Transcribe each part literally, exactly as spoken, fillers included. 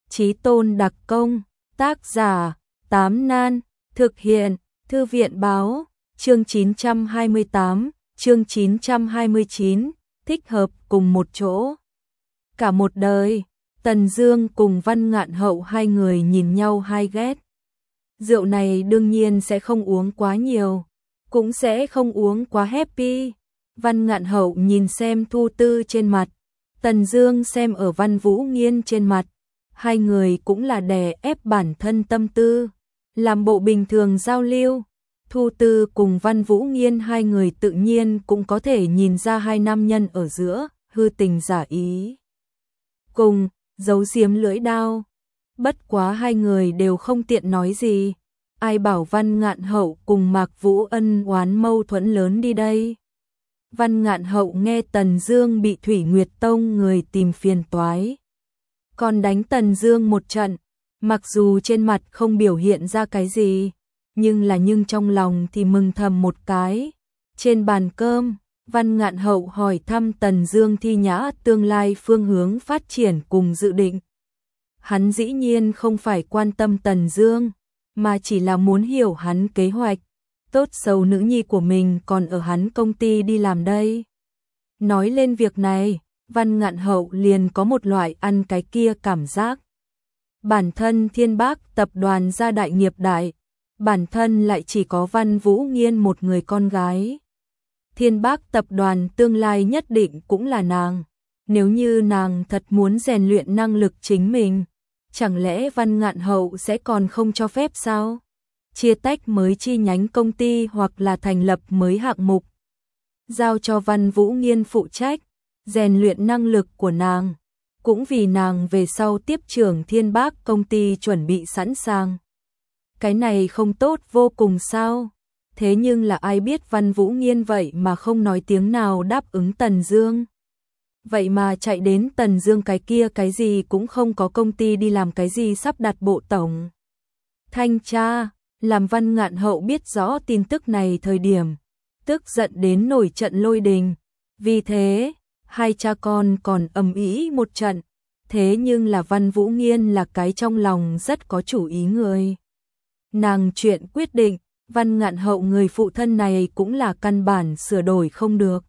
Chí Tôn đặc công, tác giả, Tám Nan, thực hiện, Thư viện báo, chương chín trăm hai mươi tám, chương chín trăm hai mươi chín, thích hợp cùng một chỗ. Cả một đời, Tần Dương cùng Văn Ngạn Hậu hai người nhìn nhau hai ghét. Rượu này đương nhiên sẽ không uống quá nhiều, cũng sẽ không uống quá happy. Văn Ngạn Hậu nhìn xem Thu Tư trên mặt, Tần Dương xem ở Văn Vũ Nghiên trên mặt, hai người cũng là đè ép bản thân tâm tư, làm bộ bình thường giao lưu. Thu Tư cùng Văn Vũ Nghiên hai người tự nhiên cũng có thể nhìn ra hai nam nhân ở giữa hư tình giả ý, cùng giấu giếm lưỡi đao. Bất quá hai người đều không tiện nói gì, ai bảo Văn Ngạn Hậu cùng Mạc Vũ ân oán mâu thuẫn lớn đi đây. Văn Ngạn Hậu nghe Tần Dương bị Thủy Nguyệt Tông người tìm phiền toái, còn đánh Tần Dương một trận, mặc dù trên mặt không biểu hiện ra cái gì, nhưng là nhưng trong lòng thì mừng thầm một cái. Trên bàn cơm, Văn Ngạn Hậu hỏi thăm Tần Dương thi nhã tương lai phương hướng phát triển cùng dự định. Hắn dĩ nhiên không phải quan tâm Tần Dương, mà chỉ là muốn hiểu hắn kế hoạch, tốt xấu nữ nhi của mình còn ở hắn công ty đi làm đây. Nói lên việc này, Văn Ngạn Hậu liền có một loại ăn cái kia cảm giác. Bản thân Thiên Bác tập đoàn gia đại nghiệp đại, bản thân lại chỉ có Văn Vũ Nghiên một người con gái. Thiên Bác tập đoàn tương lai nhất định cũng là nàng, nếu như nàng thật muốn rèn luyện năng lực chính mình, chẳng lẽ Văn Ngạn Hậu sẽ còn không cho phép sao? Chia tách mới chi nhánh công ty hoặc là thành lập mới hạng mục, giao cho Văn Vũ Nghiên phụ trách, rèn luyện năng lực của nàng, cũng vì nàng về sau tiếp trưởng Thiên Bác công ty chuẩn bị sẵn sàng. Cái này không tốt vô cùng sao? Thế nhưng là ai biết Văn Vũ Nghiên vậy mà không nói tiếng nào đáp ứng Tần Dương. Vậy mà chạy đến Tần Dương cái kia cái gì cũng không có công ty đi làm cái gì sắp đặt bộ tổng thanh tra, làm Văn Ngạn Hậu biết rõ tin tức này thời điểm, tức giận đến nổi trận lôi đình. Vì thế, hai cha con còn ầm ĩ một trận, thế nhưng là Văn Vũ Nghiên là cái trong lòng rất có chủ ý người. Nàng chuyện quyết định, Văn Ngạn Hậu người phụ thân này cũng là căn bản sửa đổi không được.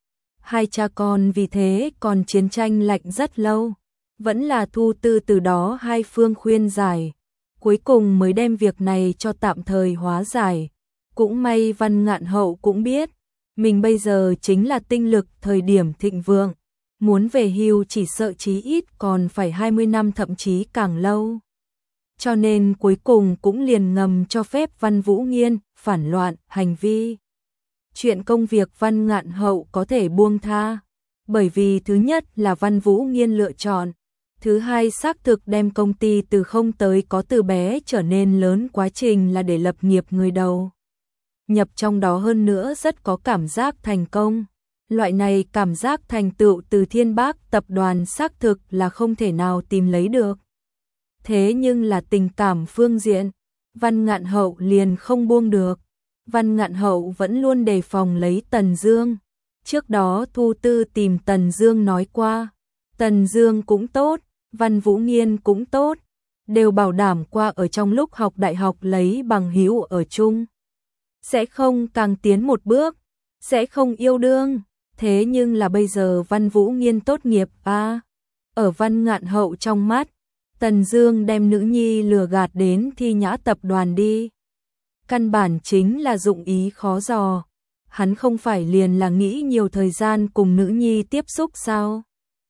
Hai cha con vì thế còn chiến tranh lạnh rất lâu, vẫn là Thu Tư từ đó hai phương khuyên giải, cuối cùng mới đem việc này cho tạm thời hóa giải. Cũng may Văn Ngạn Hậu cũng biết, mình bây giờ chính là tinh lực thời điểm thịnh vượng, muốn về hưu chỉ sợ chí ít còn phải hai mươi năm thậm chí càng lâu. Cho nên cuối cùng cũng liền ngầm cho phép Văn Vũ Nghiên phản loạn hành vi. Chuyện công việc Văn Ngạn Hậu có thể buông tha, bởi vì thứ nhất là Văn Vũ Nghiên lựa chọn, thứ hai xác thực đem công ty từ không tới có từ bé trở nên lớn quá trình là để lập nghiệp người đầu nhập trong đó, hơn nữa rất có cảm giác thành công. Loại này cảm giác thành tựu từ Thiên Bác tập đoàn xác thực là không thể nào tìm lấy được. Thế nhưng là tình cảm phương diện, Văn Ngạn Hậu liền không buông được. Văn Ngạn Hậu vẫn luôn đề phòng lấy Tần Dương. Trước đó Thu Tư tìm Tần Dương nói qua, Tần Dương cũng tốt, Văn Vũ Nghiên cũng tốt, đều bảo đảm qua ở trong lúc học đại học lấy bằng hữu ở chung, sẽ không càng tiến một bước, sẽ không yêu đương. Thế nhưng là bây giờ Văn Vũ Nghiên tốt nghiệp a, à, ở Văn Ngạn Hậu trong mắt, Tần Dương đem nữ nhi lừa gạt đến Thi Nhã tập đoàn đi, căn bản chính là dụng ý khó dò. Hắn không phải liền là nghĩ nhiều thời gian cùng nữ nhi tiếp xúc sao?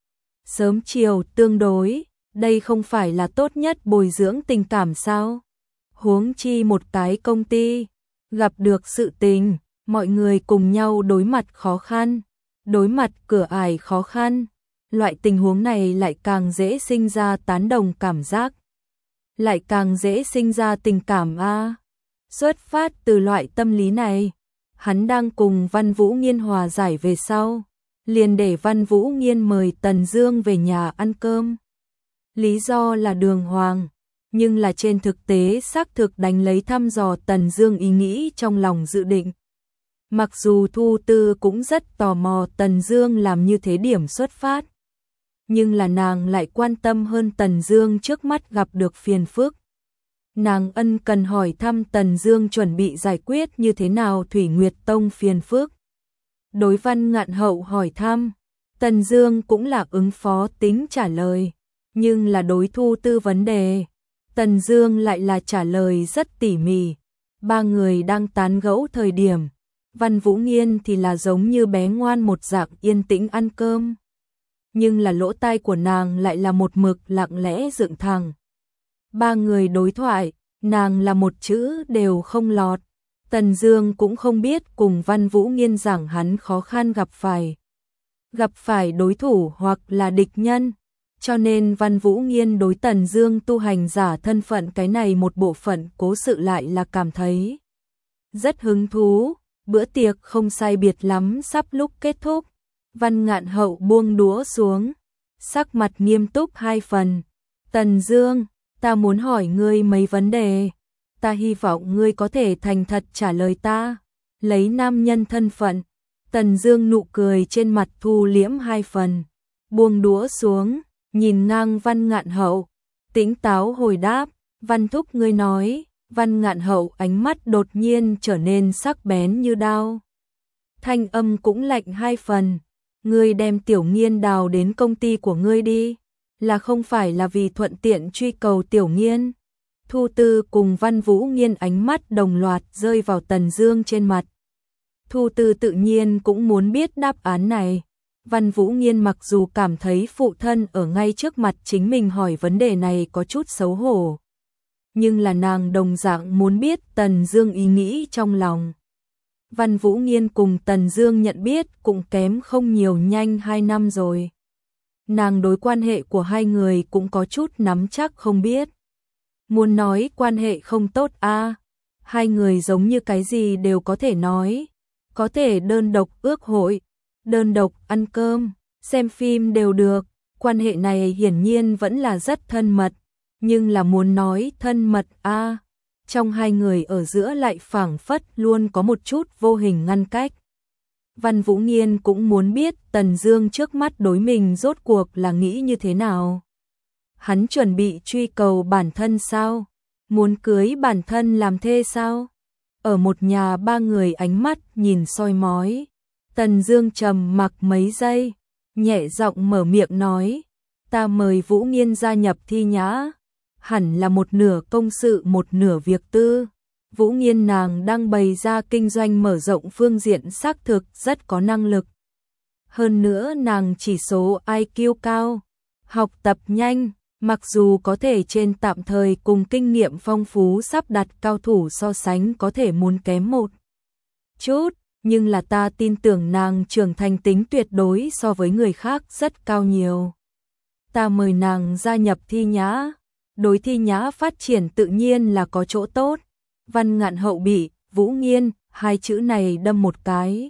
Sớm chiều tương đối, đây không phải là tốt nhất bồi dưỡng tình cảm sao? Huống chi một cái công ty, gặp được sự tình, mọi người cùng nhau đối mặt khó khăn, đối mặt cửa ải khó khăn, loại tình huống này lại càng dễ sinh ra tán đồng cảm giác, lại càng dễ sinh ra tình cảm a. À. Xuất phát từ loại tâm lý này, hắn đang cùng Văn Vũ Nghiên hòa giải về sau, liền để Văn Vũ Nghiên mời Tần Dương về nhà ăn cơm. Lý do là đường hoàng, nhưng là trên thực tế xác thực đánh lấy thăm dò Tần Dương ý nghĩ trong lòng dự định. Mặc dù Thu Tư cũng rất tò mò Tần Dương làm như thế điểm xuất phát, nhưng là nàng lại quan tâm hơn Tần Dương trước mắt gặp được phiền phức. Nàng ân cần hỏi thăm Tần Dương chuẩn bị giải quyết như thế nào Thủy Nguyệt Tông phiền phức. Đối Văn Ngạn Hậu hỏi thăm, Tần Dương cũng là ứng phó tính trả lời, nhưng là đối Thu Tư vấn đề, Tần Dương lại là trả lời rất tỉ mỉ. Ba người đang tán gẫu thời điểm, Văn Vũ Nghiên thì là giống như bé ngoan một dạng yên tĩnh ăn cơm. Nhưng là lỗ tai của nàng lại là một mực lặng lẽ dựng thẳng. Ba người đối thoại, nàng là một chữ đều không lọt. Tần Dương cũng không biết cùng Văn Vũ Nghiên rằng hắn khó khăn gặp phải. Gặp phải đối thủ hoặc là địch nhân. Cho nên Văn Vũ Nghiên đối Tần Dương tu hành giả thân phận cái này một bộ phận cố sự lại là cảm thấy rất hứng thú. Bữa tiệc không sai biệt lắm sắp lúc kết thúc. Văn Ngạn Hậu buông đũa xuống, sắc mặt nghiêm túc hai phần. Tần Dương, ta muốn hỏi ngươi mấy vấn đề. Ta hy vọng ngươi có thể thành thật trả lời ta. Lấy nam nhân thân phận. Tần Dương nụ cười trên mặt thu liễm hai phần. Buông đũa xuống, nhìn ngang Văn Ngạn Hậu. Tĩnh táo hồi đáp, Văn thúc ngươi nói. Văn Ngạn Hậu ánh mắt đột nhiên trở nên sắc bén như đao. Thanh âm cũng lạnh hai phần. Ngươi đem Tiểu Nghiên đào đến công ty của ngươi đi. Là không phải là vì thuận tiện truy cầu Tiểu Nghiên. Thu Tư cùng Văn Vũ Nghiên ánh mắt đồng loạt rơi vào Tần Dương trên mặt. Thu Tư tự nhiên cũng muốn biết đáp án này. Văn Vũ Nghiên mặc dù cảm thấy phụ thân ở ngay trước mặt chính mình hỏi vấn đề này có chút xấu hổ. Nhưng là nàng đồng dạng muốn biết Tần Dương ý nghĩ trong lòng. Văn Vũ Nghiên cùng Tần Dương nhận biết cũng kém không nhiều, nhanh hai năm rồi. Nàng đối quan hệ của hai người cũng có chút nắm chắc không biết. Muốn nói quan hệ không tốt a, à, hai người giống như cái gì đều có thể nói. Có thể đơn độc ước hội, đơn độc ăn cơm, xem phim đều được. Quan hệ này hiển nhiên vẫn là rất thân mật. Nhưng là muốn nói thân mật a, à, trong hai người ở giữa lại phảng phất luôn có một chút vô hình ngăn cách. Văn Vũ Nghiên cũng muốn biết Tần Dương trước mắt đối mình rốt cuộc là nghĩ như thế nào. Hắn chuẩn bị truy cầu bản thân sao? Muốn cưới bản thân làm thê sao? Ở một nhà ba người ánh mắt nhìn soi mói. Tần Dương trầm mặc mấy giây, nhẹ giọng mở miệng nói, ta mời Vũ Nghiên gia nhập Thi Nhã. Hẳn là một nửa công sự một nửa việc tư. Vũ Nghiên nàng đang bày ra kinh doanh mở rộng phương diện xác thực rất có năng lực. Hơn nữa nàng chỉ số i kiu cao, học tập nhanh, mặc dù có thể trên tạm thời cùng kinh nghiệm phong phú sắp đặt cao thủ so sánh có thể muốn kém một chút, nhưng là ta tin tưởng nàng trưởng thành tính tuyệt đối so với người khác rất cao nhiều. Ta mời nàng gia nhập Thi Nhã. Đối Thi Nhã phát triển tự nhiên là có chỗ tốt. Văn Ngạn Hậu bị Vũ Nghiên hai chữ này đâm một cái.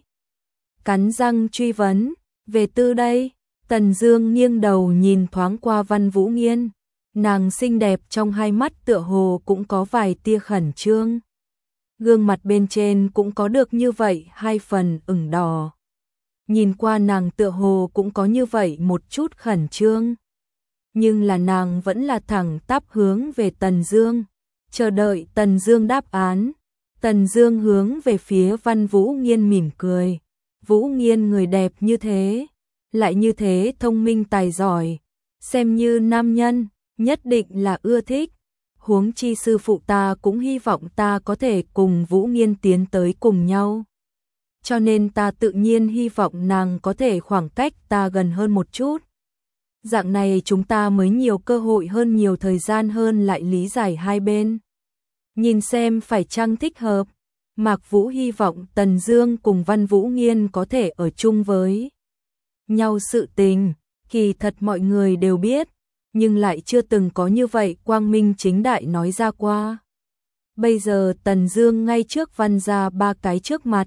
Cắn răng truy vấn, về tư đây. Tần Dương nghiêng đầu nhìn thoáng qua Văn Vũ Nghiên. Nàng xinh đẹp trong hai mắt tựa hồ cũng có vài tia khẩn trương. Gương mặt bên trên cũng có được như vậy hai phần ửng đỏ. Nhìn qua nàng tựa hồ cũng có như vậy một chút khẩn trương. Nhưng là nàng vẫn là thẳng tắp hướng về Tần Dương, chờ đợi Tần Dương đáp án. Tần Dương hướng về phía Văn Vũ Nghiên mỉm cười. Vũ Nghiên người đẹp như thế, lại như thế thông minh tài giỏi, xem như nam nhân, nhất định là ưa thích. Huống chi sư phụ ta cũng hy vọng ta có thể cùng Vũ Nghiên tiến tới cùng nhau. Cho nên ta tự nhiên hy vọng nàng có thể khoảng cách ta gần hơn một chút. Dạng này chúng ta mới nhiều cơ hội hơn, nhiều thời gian hơn lại lý giải hai bên. Nhìn xem phải chăng thích hợp. Mạc Vũ hy vọng Tần Dương cùng Văn Vũ Nghiên có thể ở chung với nhau, sự tình kỳ thật mọi người đều biết, nhưng lại chưa từng có như vậy quang minh chính đại nói ra qua. Bây giờ Tần Dương ngay trước Văn gia ba cái trước mặt,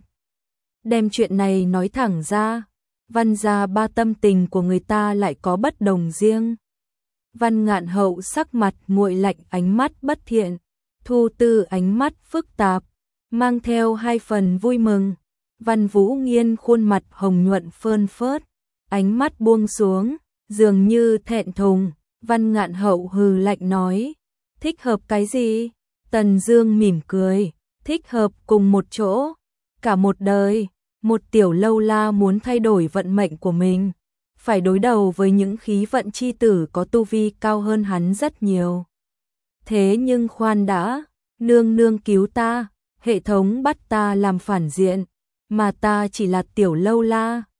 đem chuyện này nói thẳng ra. Văn gia ba tâm tình của người ta lại có bất đồng riêng. Văn Ngạn Hậu sắc mặt nguội lạnh, ánh mắt bất thiện. Thu Tư ánh mắt phức tạp, mang theo hai phần vui mừng. Văn Vũ Nghiên khuôn mặt hồng nhuận phơn phớt, ánh mắt buông xuống, dường như thẹn thùng, Văn Ngạn Hậu hừ lạnh nói, thích hợp cái gì? Tần Dương mỉm cười, thích hợp cùng một chỗ, cả một đời, một tiểu lâu la muốn thay đổi vận mệnh của mình, phải đối đầu với những khí vận chi tử có tu vi cao hơn hắn rất nhiều. Thế nhưng khoan đã, nương nương cứu ta, hệ thống bắt ta làm phản diện, mà ta chỉ là tiểu lâu la,